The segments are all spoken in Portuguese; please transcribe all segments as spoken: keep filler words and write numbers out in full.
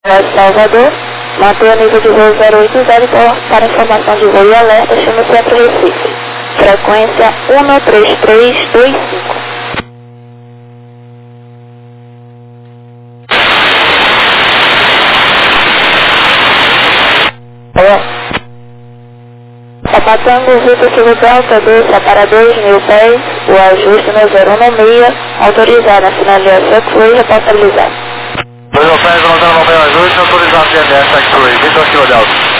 Salvador, mantenha nível de voo zero oito zero para informação de voo e alerta, chama o Centro Recife. Frequência um três três dois cinco. Sapatango, Vitor Silva Delta, doce para dois mil pés, o ajuste no zero um no meia, autorizado na finalização que foi responsabilizado. dois mil pés, no zero um no meia, ajuste, autorizado G M S, X-Ray, Vitor Silva Delta.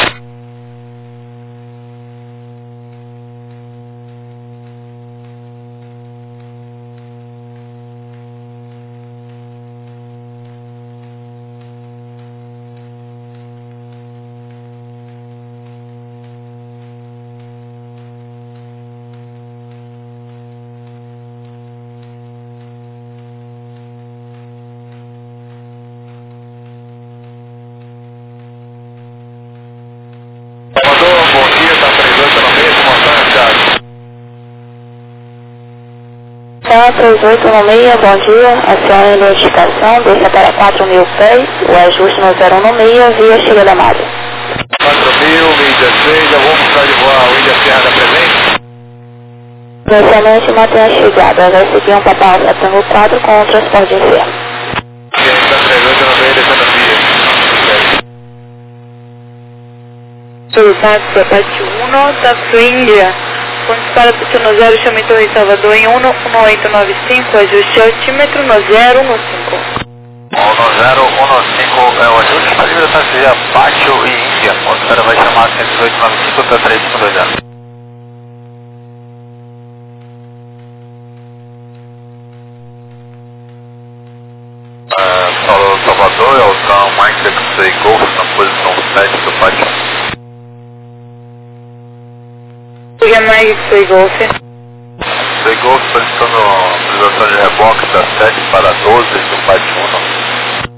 três oito no meia, bom dia, acione a identificação, desça para quatro mil pés, o ajuste no zero um no meia, via chega da Mária. quatro mil, mídia seis, eu vou precisar de voar o Ilha Serra da presente? Inicialmente mantenha a chegada, vai seguir um papel Satango quatro com o transporte de inferno. Ok, está três oito no meia, descendo a via. Solicitato parte um, Taxi India. Pontos para pista no zero, chame Torre Salvador em um um oito nove cinco, ajuste altímetro no zero um cinco. um no zero um no cinco, é o ajuste para livre da taxia Pátio e Índia. O espera vai chamar cento e dezoito nove cinco para três cinco dois zero. Uh, Salvador é o Town Mike X-Ray Golf na posição sete do Pátio. Liga mais X-Ray Golf. X-Ray Golf solicitando utilização de reboque da sete para doze do Pátio um.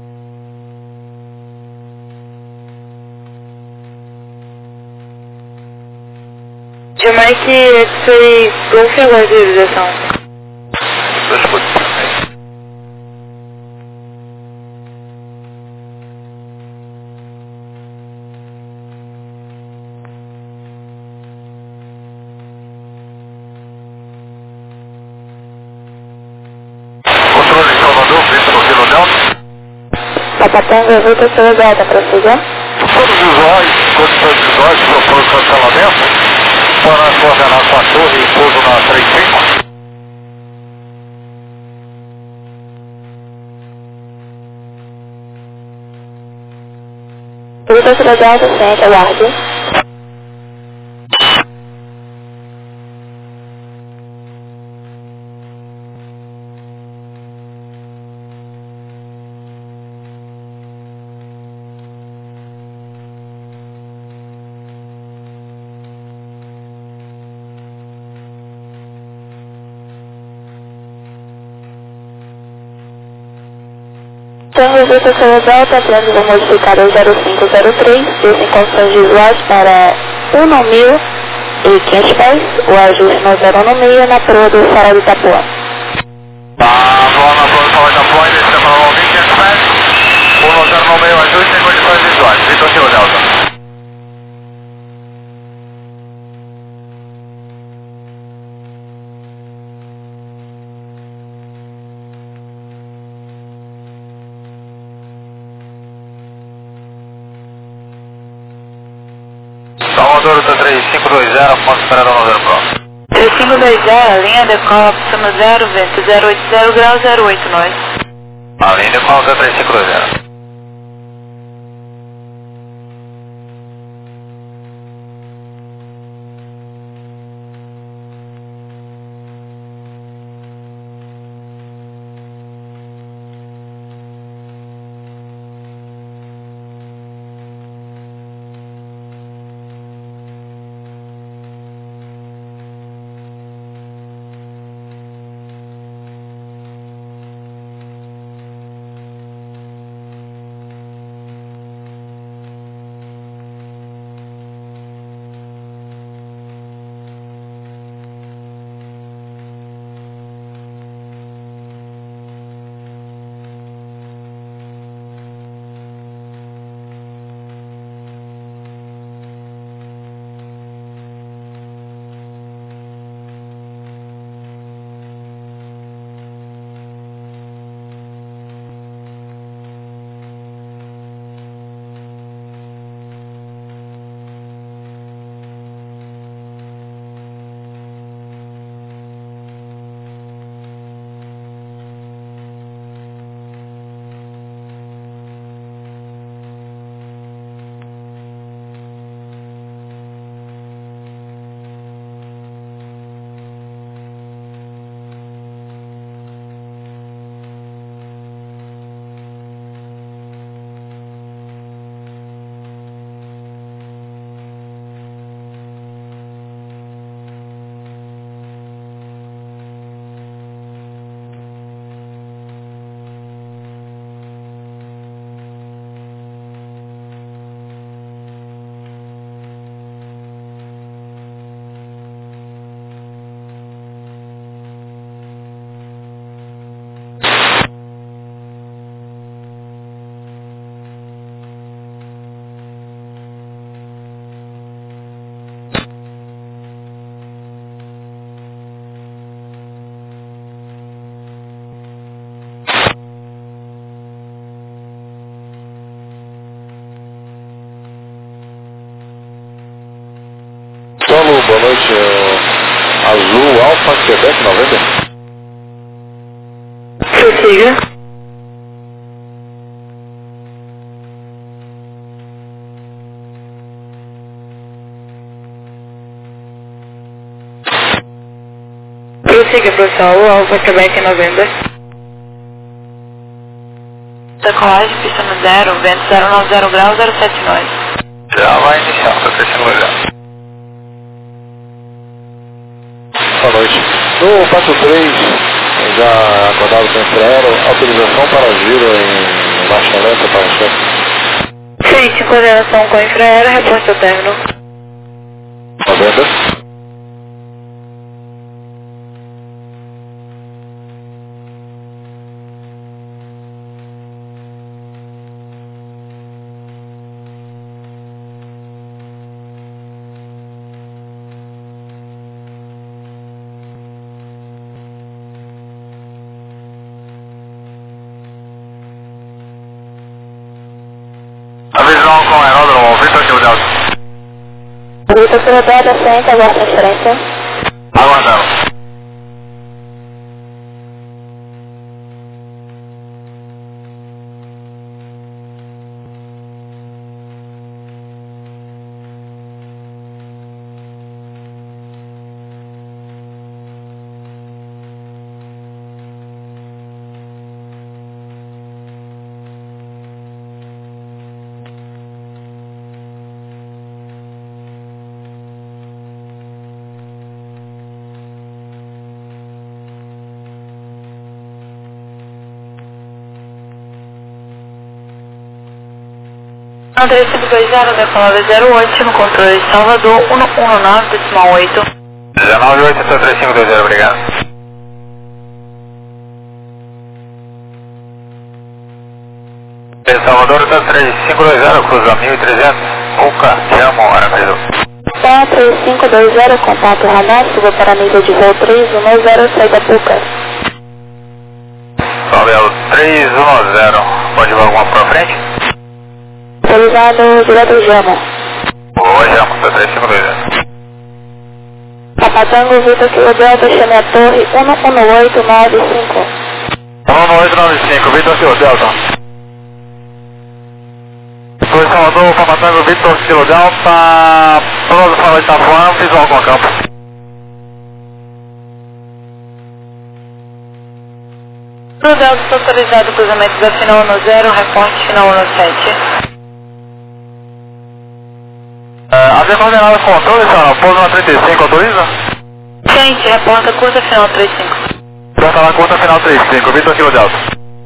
Jamaica X-Ray Golf é agora de utilização. Dois posições. Sapatango, Vitor Silva Delta, prossiga. Todos os visuais, condições visuais, propõe cancelamento para coordenar com a torre e pouso na três cinco. Vitor Silva Delta, sente, aguarde. Tango Vitor Silva Delta, trânsito modificador zero cinco zero três, desce em condições visuais para um no mil e quinhentos pés, o ajuste no zero um no meio na proa do Farol de Itapuã. Tá, voando na proa do Farol de Itapuã, descendo para o quinhentos pés, um no zero no meio, ajuste em condições visuais, Vitor Silva Delta. Salvador do três cinco dois zero, ponto esperado no zero próximo. três cinco dois zero, linha decola, pista no zero, vento zero oito zero grau zero oito nós. A linha decola do três cinco dois zero. Pode ser Quebec, noventa. Prossiga. Prossiga, pessoal. Alfa Quebec noventa. Decolagem, pista no zero, vento zero nove zero graus, zero sete nós. Já vai iniciar, tá crescendo já. Boa noite. No quatro três, já acordado com infraero, autorização para giro em marcha lenta para o chefe. Sim, em coordenação com infraero, reporte ao término. noventa. Avisão com aeródromo, Vitor Kilo Delta. Vitor Kilo Delta, senta, agora transferência. Aguardando. três cinco dois zero, decolada zero oito, no controle de Salvador, um um nove, decimal oito. dezenove oito, três cinco dois zero, obrigado. Salvador, tá três cinco dois zero, cruza mil e trezentos. Cuca, te amo, Arapido. Tá, três cinco dois zero, contato radar, suba para nível de voo três um zero, saída Puca. Salve, três um zero, pode voar alguma pra frente? Autorizado direto Jama. Boa, Jama, tá três cinco dois zero. Papatango, Vitor Kilo Delta, chame a torre um um oito nove cinco. um um oito nove cinco, Vitor Kilo Delta. Foi Salvador, Papatango, Vitor Kilo Delta, pronto para Itapuã, visual com a campo. Kilo Delta, autorizado cruzamento da final no zero, reporte final no sete. Uh, Havia coordenado com controle, senhora, pouso na trinta e cinco, autoriza? Gente, reporta curta final trinta e cinco. Já tá na conta final trinta e cinco, Vitor Kilo Delta.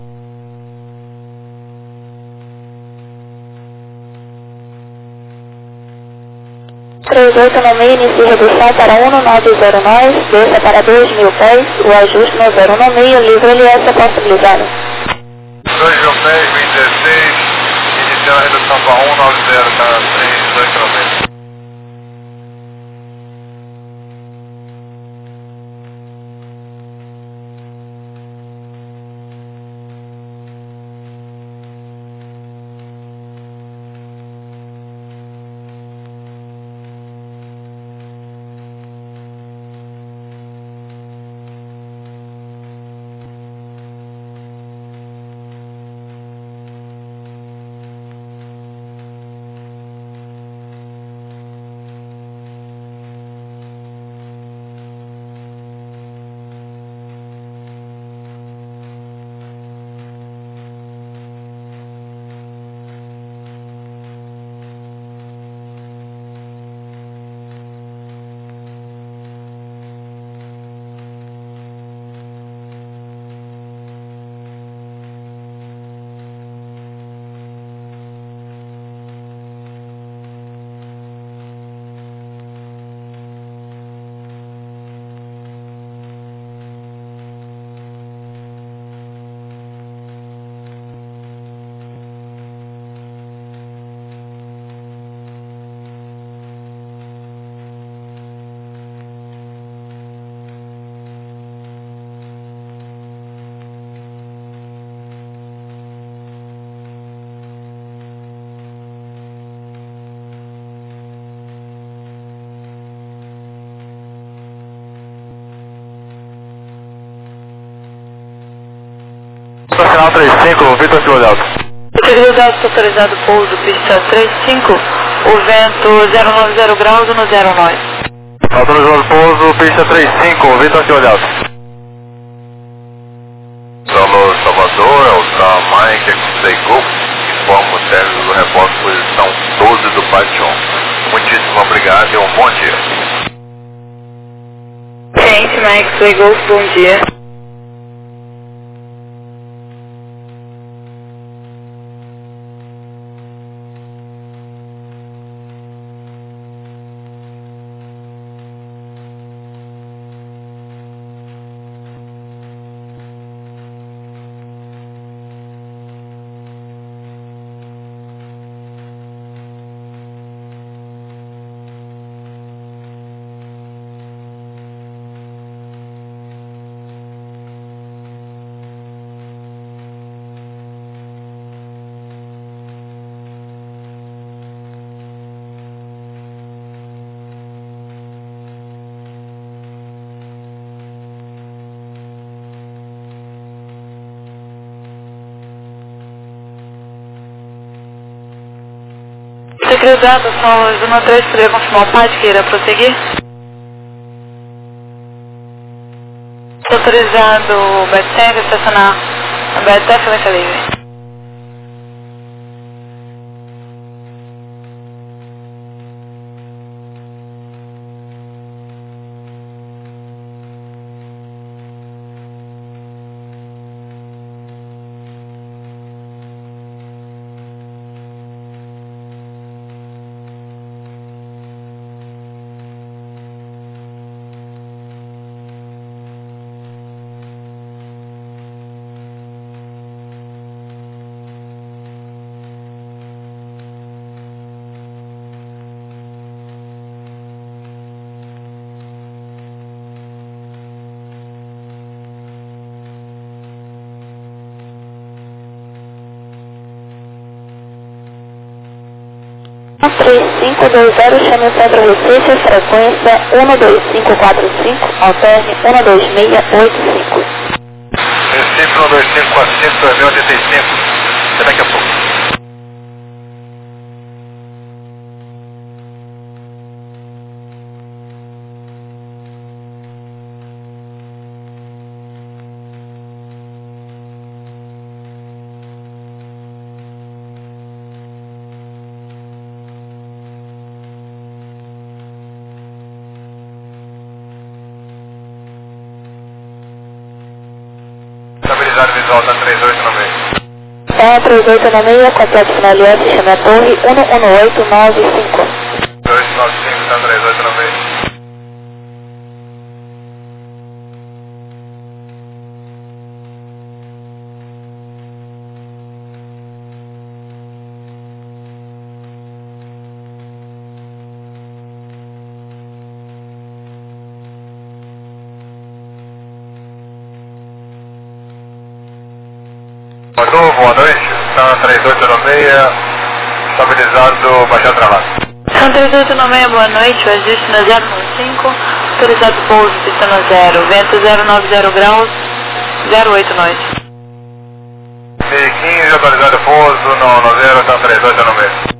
três oito no meio, inicie redução para um nove zero nove, desça para dois mil pés, o ajuste no zero no meio, livre L S é possibilizado. dois mil pés, vinte e seis, iniciando a redução para um nove zero, tá três oito no meio. Final três cinco, Vitor Kilo Delta. Vitor Delta, autorizado pouso, pista três cinco, o vento zero nove zero graus no zero nove. Autorizado pouso, pista três cinco, Vitor Kilo Delta. Solo Salvador, Alta Mike, X-Ray Golf, informa o término do repórter, posição doze do Pátio um. Muitíssimo obrigado e um bom dia. Ciência, X-Ray Golf, bom dia. Secretariado, são os um três, poderia confirmar o P A D que irá prosseguir? Autorizado o B T F, estacionar a B T F vai livre. três cinco dois zero, chame o Centro Recife, frequência um dois cinco quatro cinco, alterne um dois seis oito cinco. Recife um dois cinco quatro cinco, dois mil e oitenta e cinco, até daqui a pouco. Estabilizado visual da três oito nove seis. É, três oito nove seis, complexo final S, chame a torre um um oito nove cinco. dois nove cinco, tá três oito nove seis. Mandou, boa noite, está três oito nove seis, estabilizado, baixar travado. São três oito nove seis, boa noite, o ajuste no zero nove cinco, autorizado pouso, pista no zero, vento zero nove zero graus, zero oito noite. meio quinze, autorizado pouso, no, no zero, está três oito nove seis.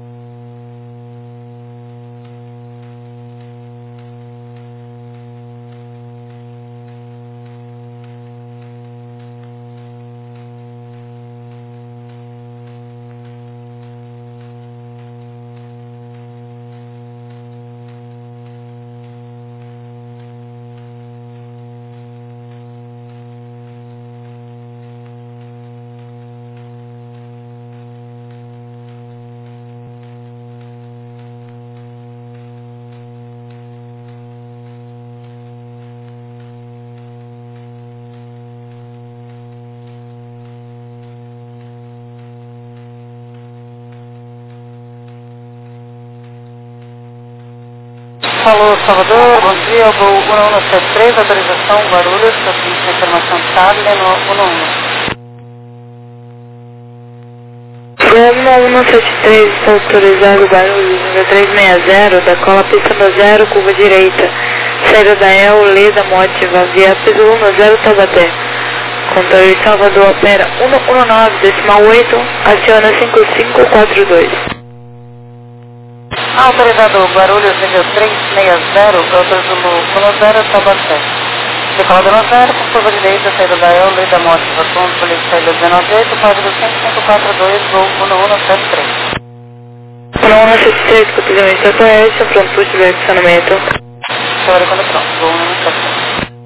Alô, Salvador, bom dia, voo um um sete três, autorização Guarulhos, a informação Charlie no um um. Voo um um sete três, está autorizado Guarulhos, número trezentos e sessenta, da cola pista no zero, curva direita, saída da El, Leda, Motiva, via piso um no zero, Taubaté. Controle Salvador, opera cento e dezenove, decimal oito, aciona cinco cinco quatro dois. Autorizador Guarulhos, nível trezentos e sessenta, Doutor Zulu, Zulu zero, Tabaté. Decola do zero, por curva direita, saída da El, lei da morte, rotundo, polícia, saída dezenove oito, código cinco cinco quatro dois, voo um um sete três. um um sete três, cotilhamento aterrestre, pronto para o direcionamento. Senhora, quando pronto, voo um um sete três.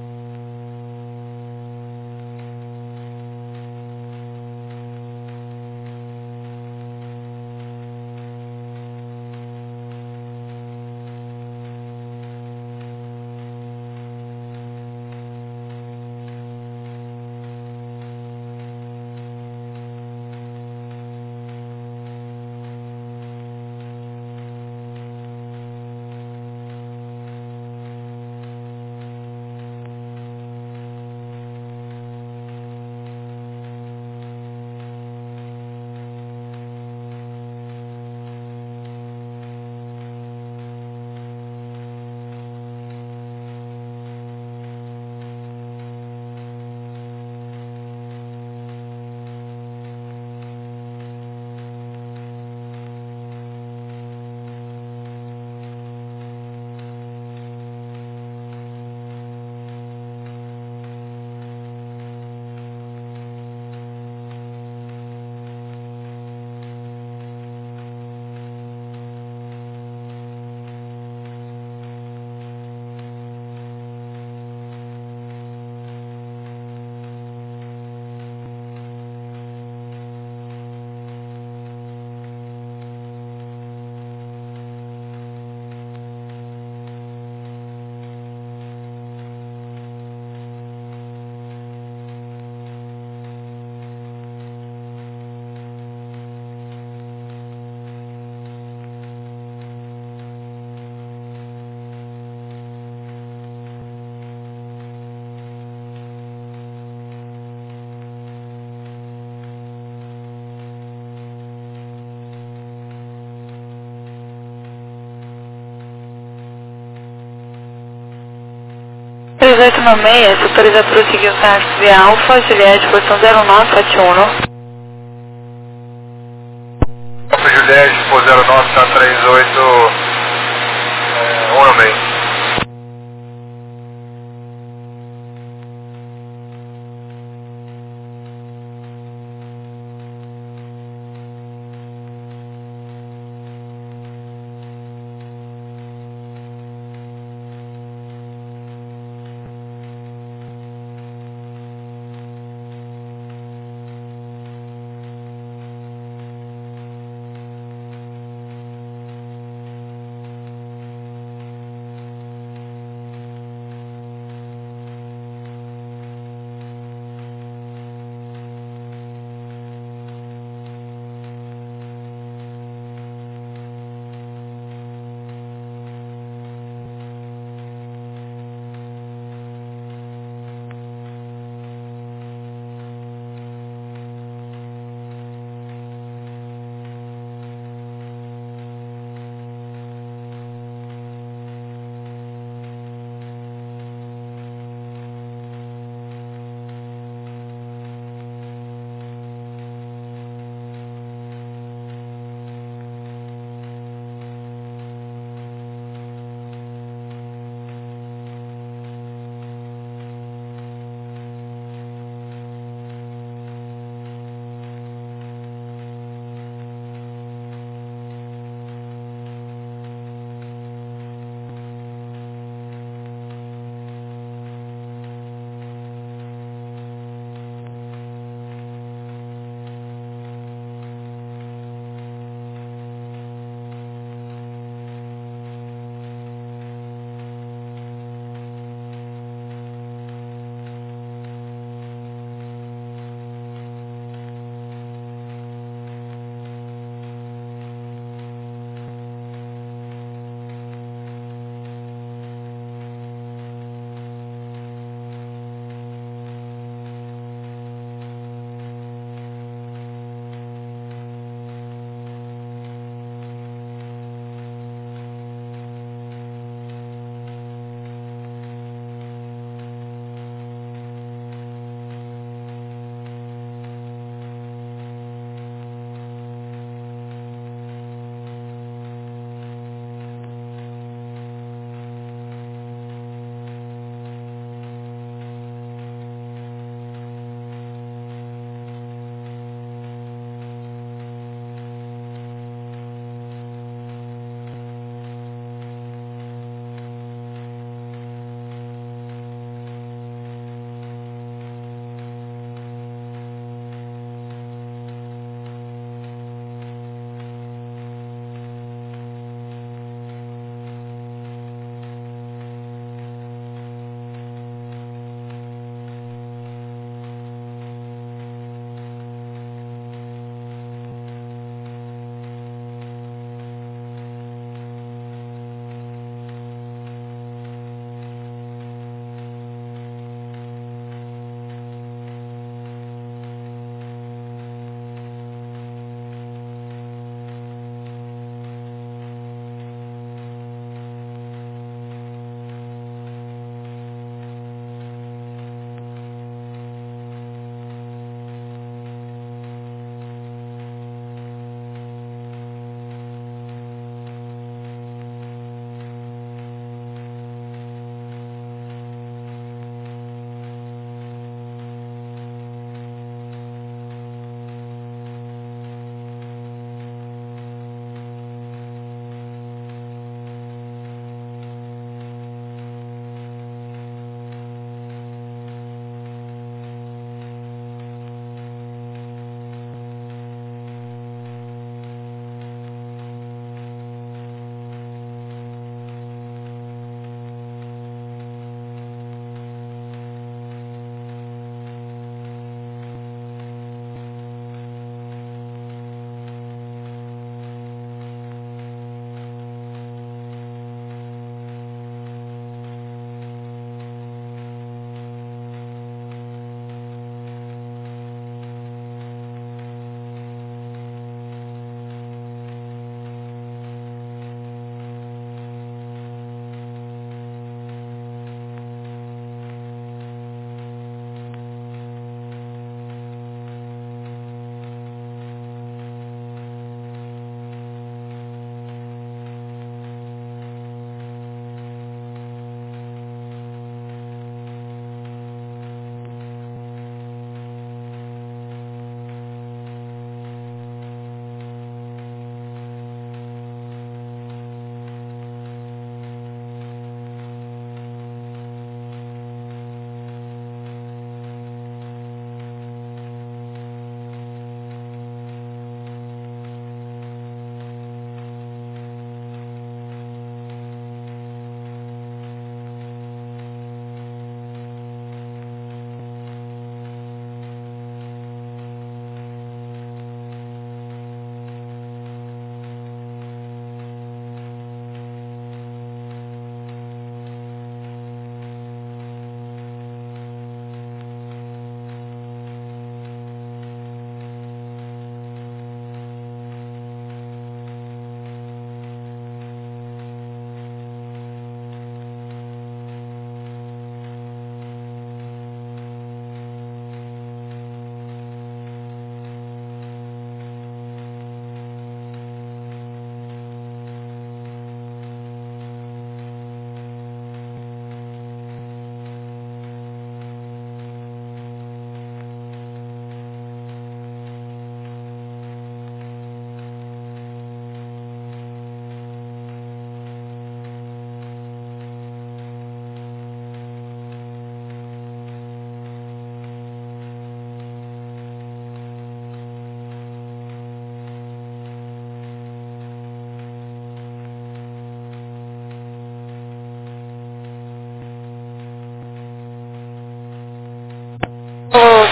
trezentos e noventa e seis, se autoriza a prosseguir o táxi via Alfa, Juliette, posição zero nove sete um. Alfa Juliette, por zero nove três oito, um no meio.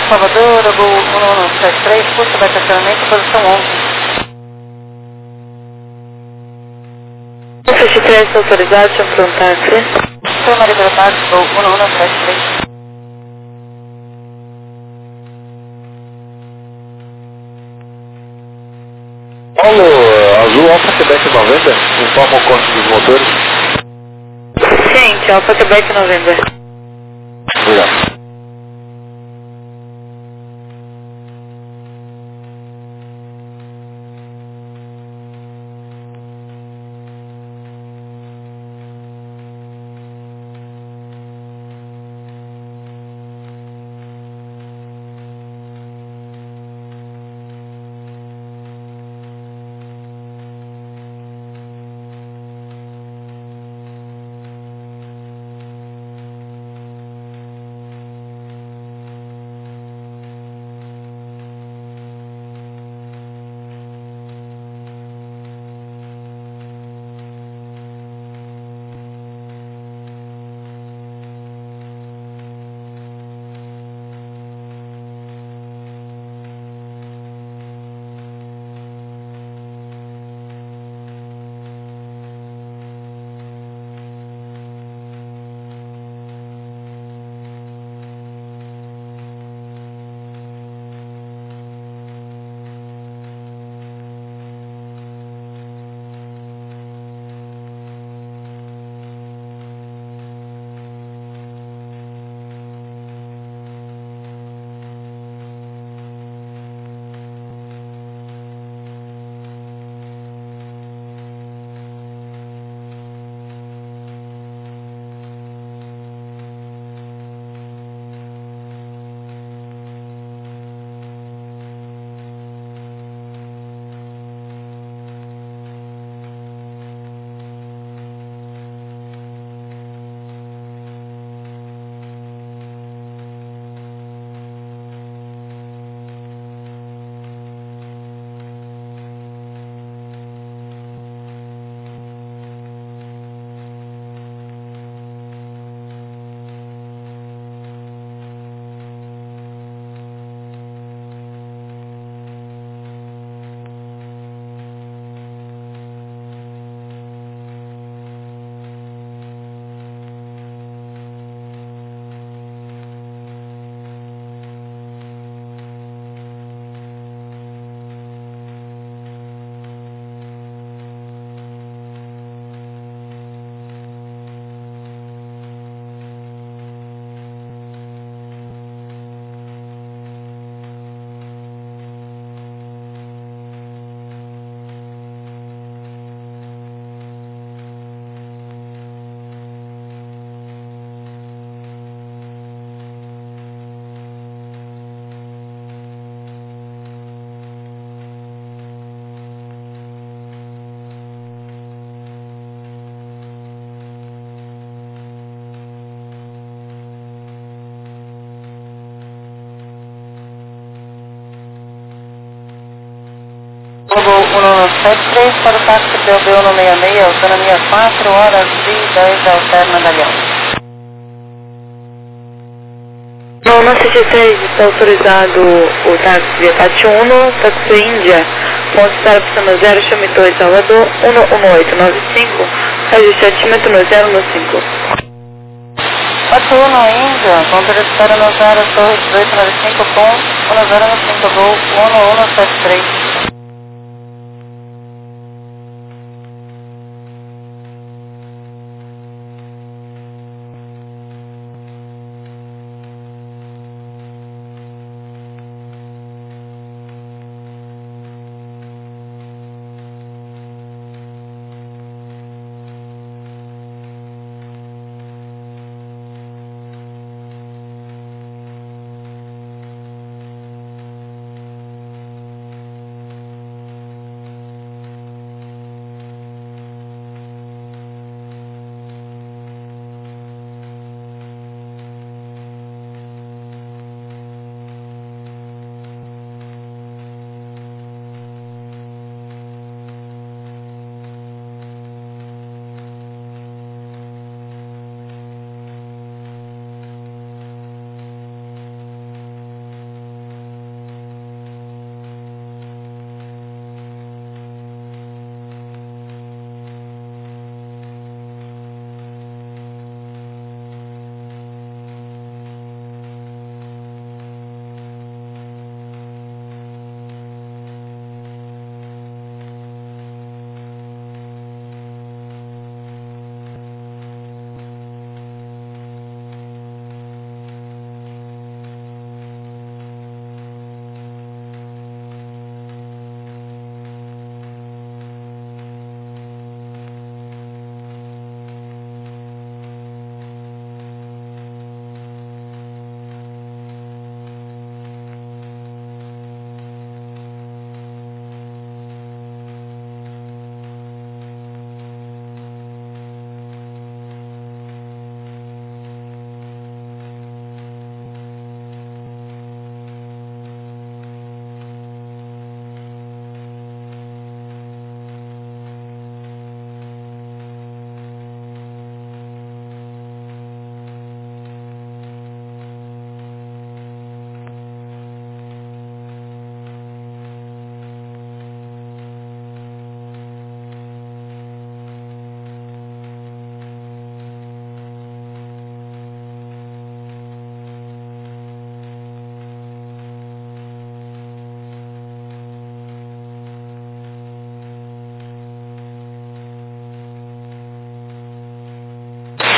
Salvador, voo um um sete três, curso de estacionamento, posição onze. sete três autorizado, deixa eu perguntar aqui. Sou Maria do Parque, voo um um sete três. Paulo, Azul Alfa Quebec noventa, informa o corte dos motores. Ciente, Alfa Quebec November. Obrigado. Voo um um sete três para o táxi P O B um seis seis, autonomia quatro horas e dez, alterna Galeão. No um sete três está autorizado o táxi Apache um, táxi Índia, ponto para pista zero, chame dois, Salvador, um um oito nove cinco, ajuste altímetro no zero um cinco. Apache um Índia, ponto de espera no zero, torre dezoito nove cinco, com um zero um cinco, voo um um sete três.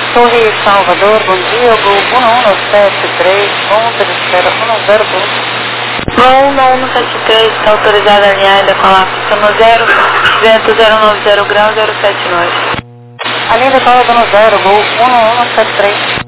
Torre Salvador, bom dia, Gol um um sete três, um zero um zero dois. Gol um um sete três, está autorizada a linha ainda com a pista no zero, vento zero nove zero grau zero sete nove. A linha decolada no zero, Gol um um sete três.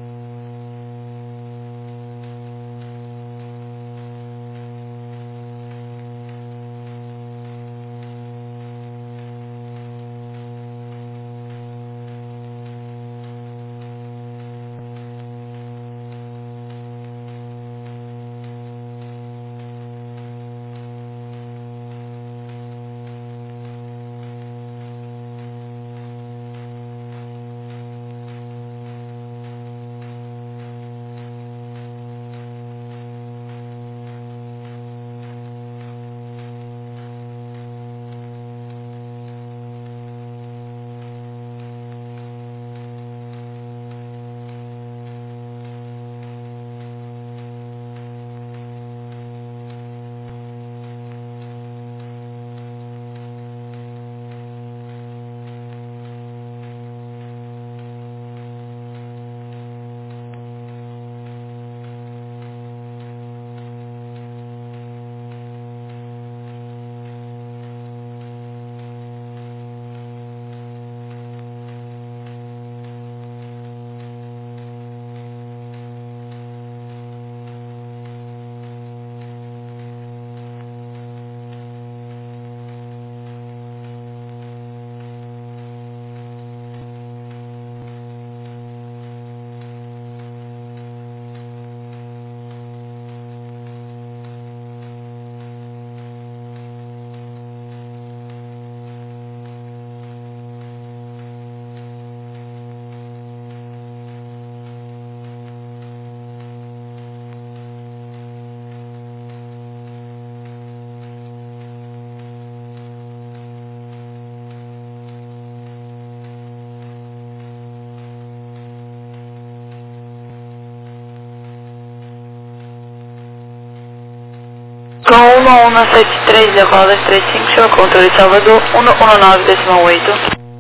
Com um um sete três, decola dois três cinco, show controle Salvador, um um nove decimal oito.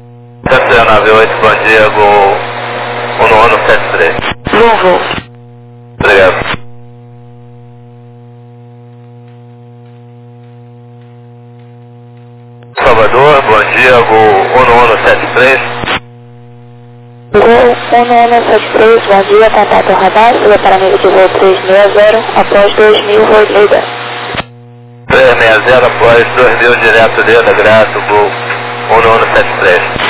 sete zero nove oito, bom dia, Gol um um sete três. Bom voo. Obrigado. Salvador, bom dia, Gol um um sete três. Gol um um sete três, bom dia, contato radar, siga para nível de voo três seis zero, após dois mil, voo Leida. três seis zero após dois mil, direto Leida, grato, Gol um um sete três.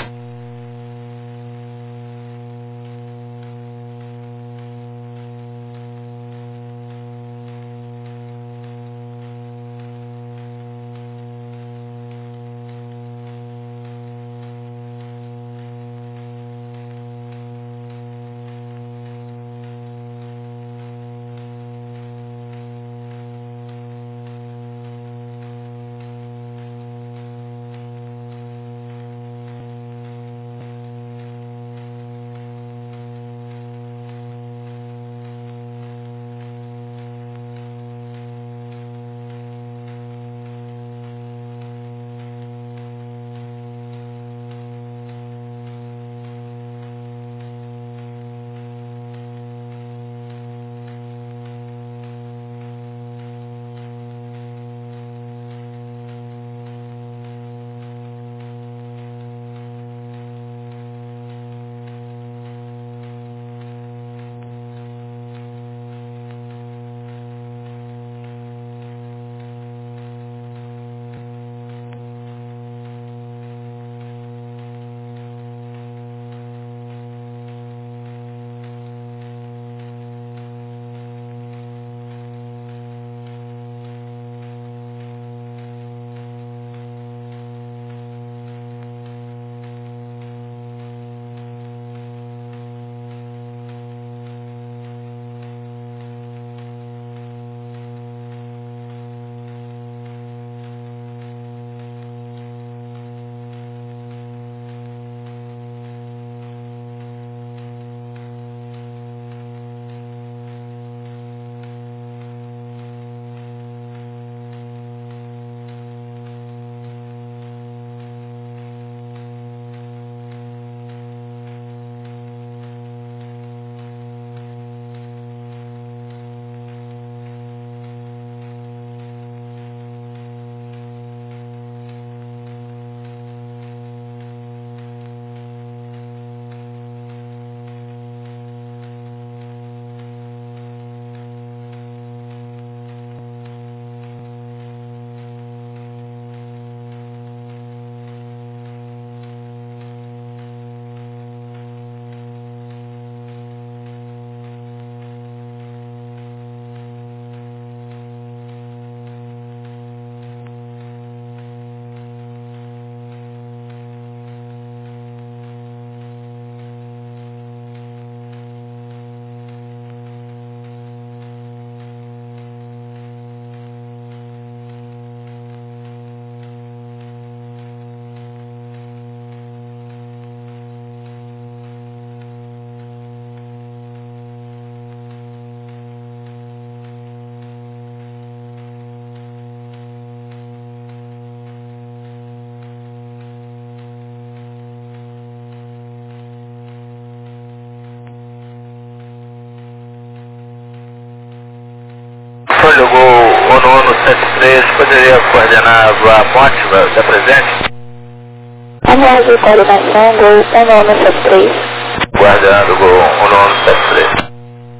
três, poderia coordenar a ponte da presente? Anual de coordenação, gol um nove sete três. Guardando o gol um nove sete três.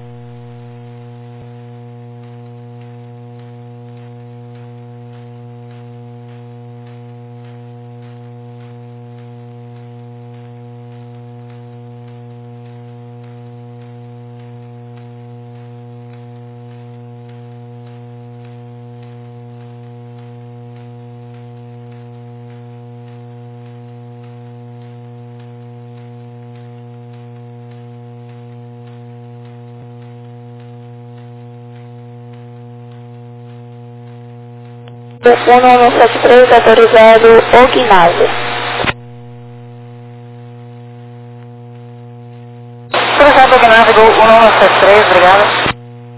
um nove sete três, autorizado o ginásio. Autorizado o ginásio, gol um nove sete três, obrigado.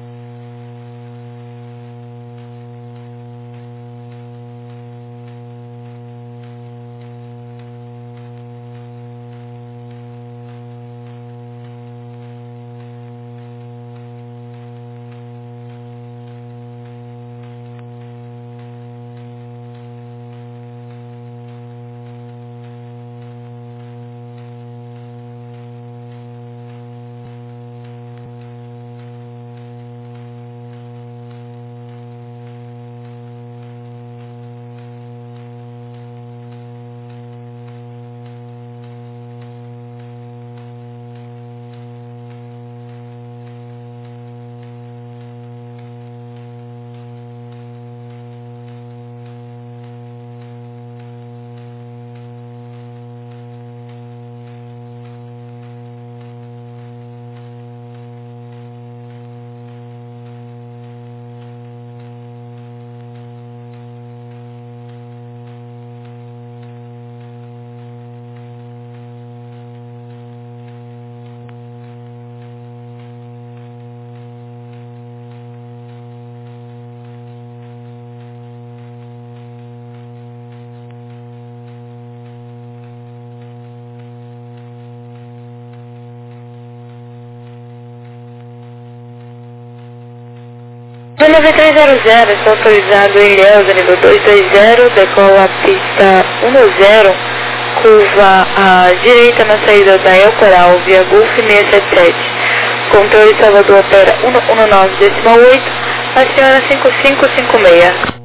nove três zero zero, está autorizado em Elza, nível dois dois zero, decola a pista um zero, curva à direita na saída da El Coral, via Golf seiscentos e setenta e sete. Controle Salvador opera cento e dezanove decimal oito, aciona cinco cinco cinco seis.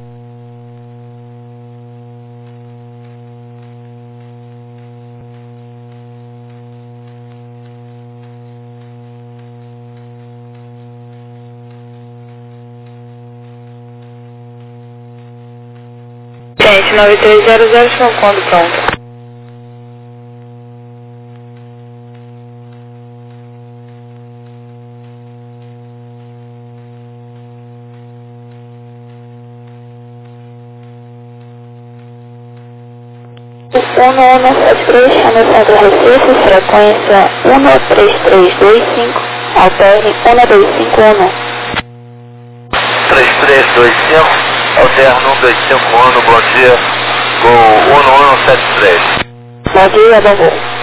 Gente, nove três zero zero, estão quando pronto? um nove sete três, chama Centro Recife, frequência um três três dois cinco, alterne um dois cinco um. três três dois cinco, alterno um dois cinco um, bom dia, gol um um sete três. Bom dia, bom voo.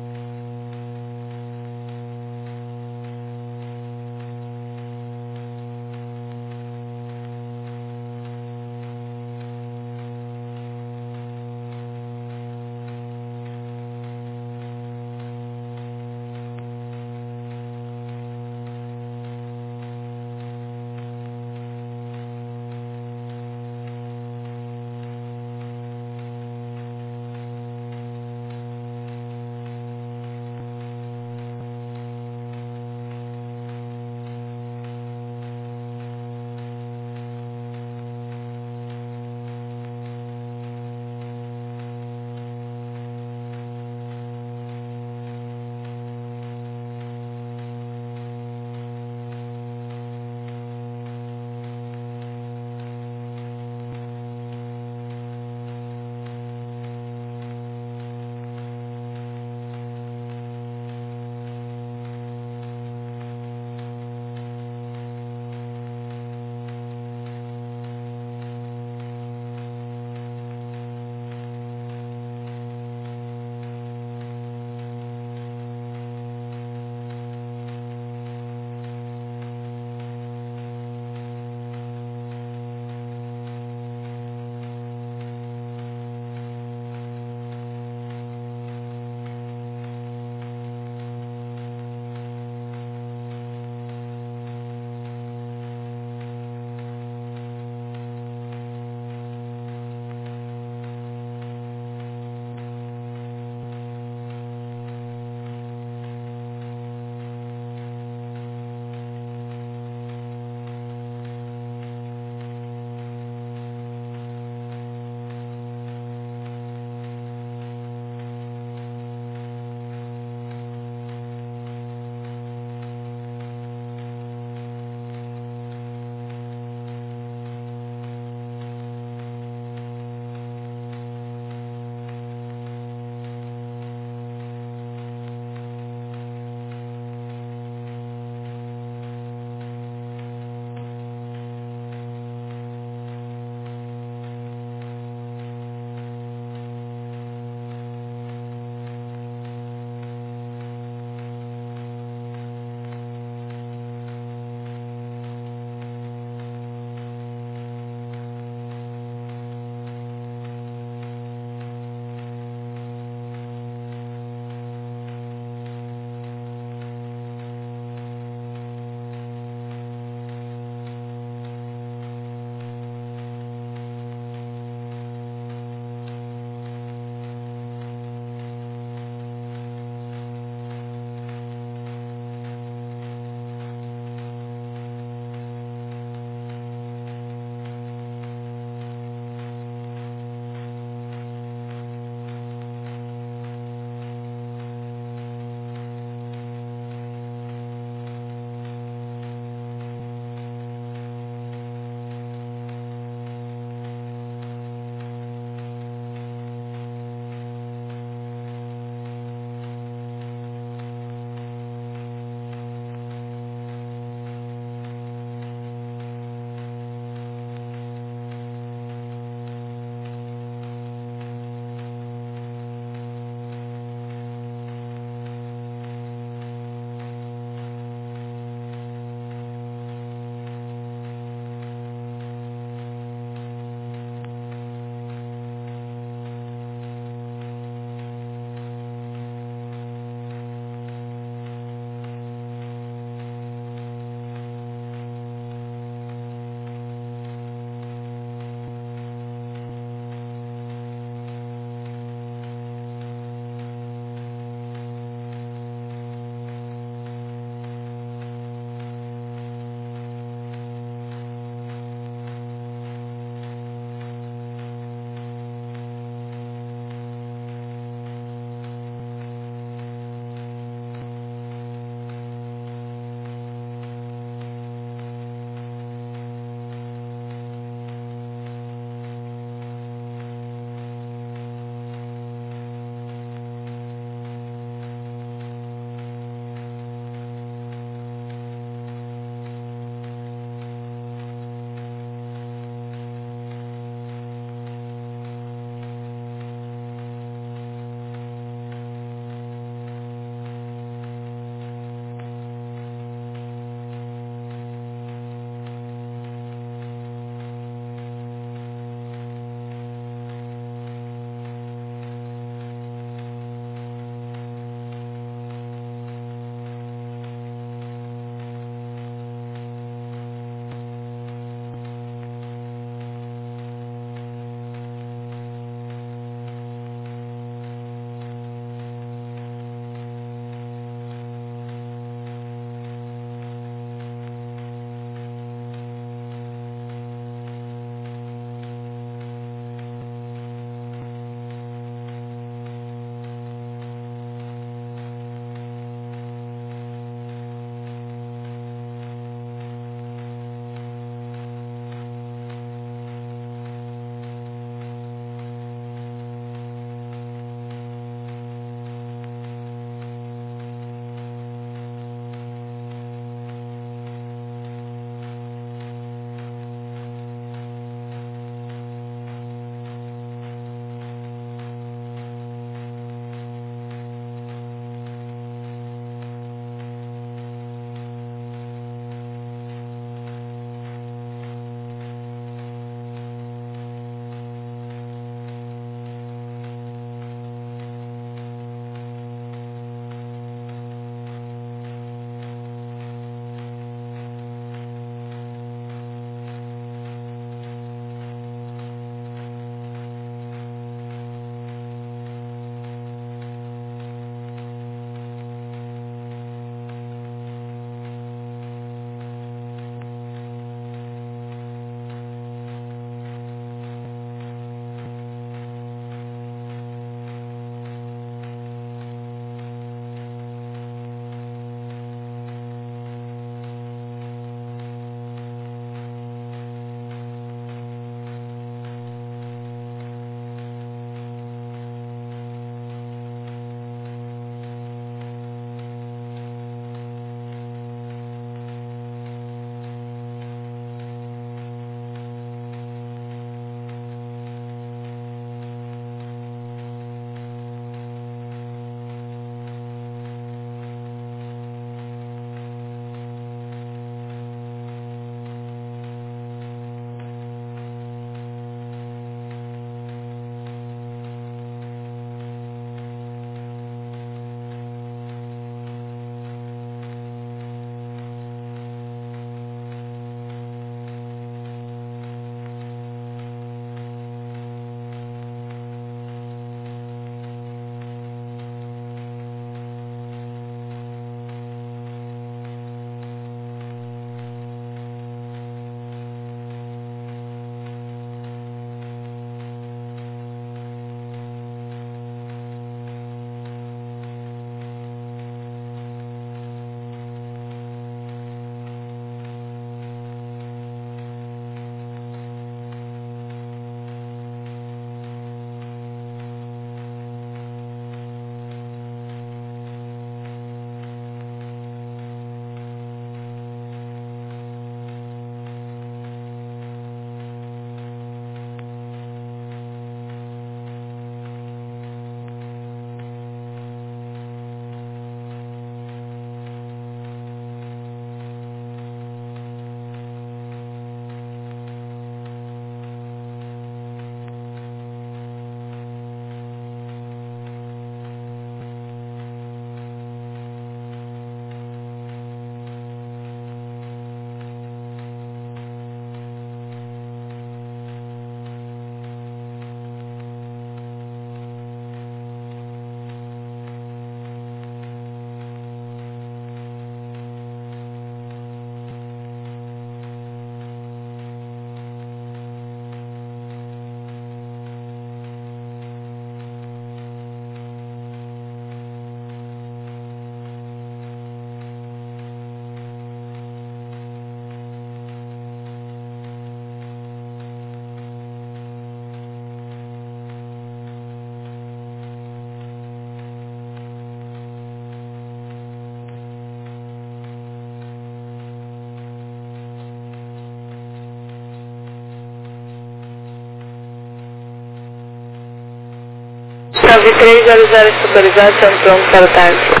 nove três zero zero estabilizado, estamos prontos para o táxi.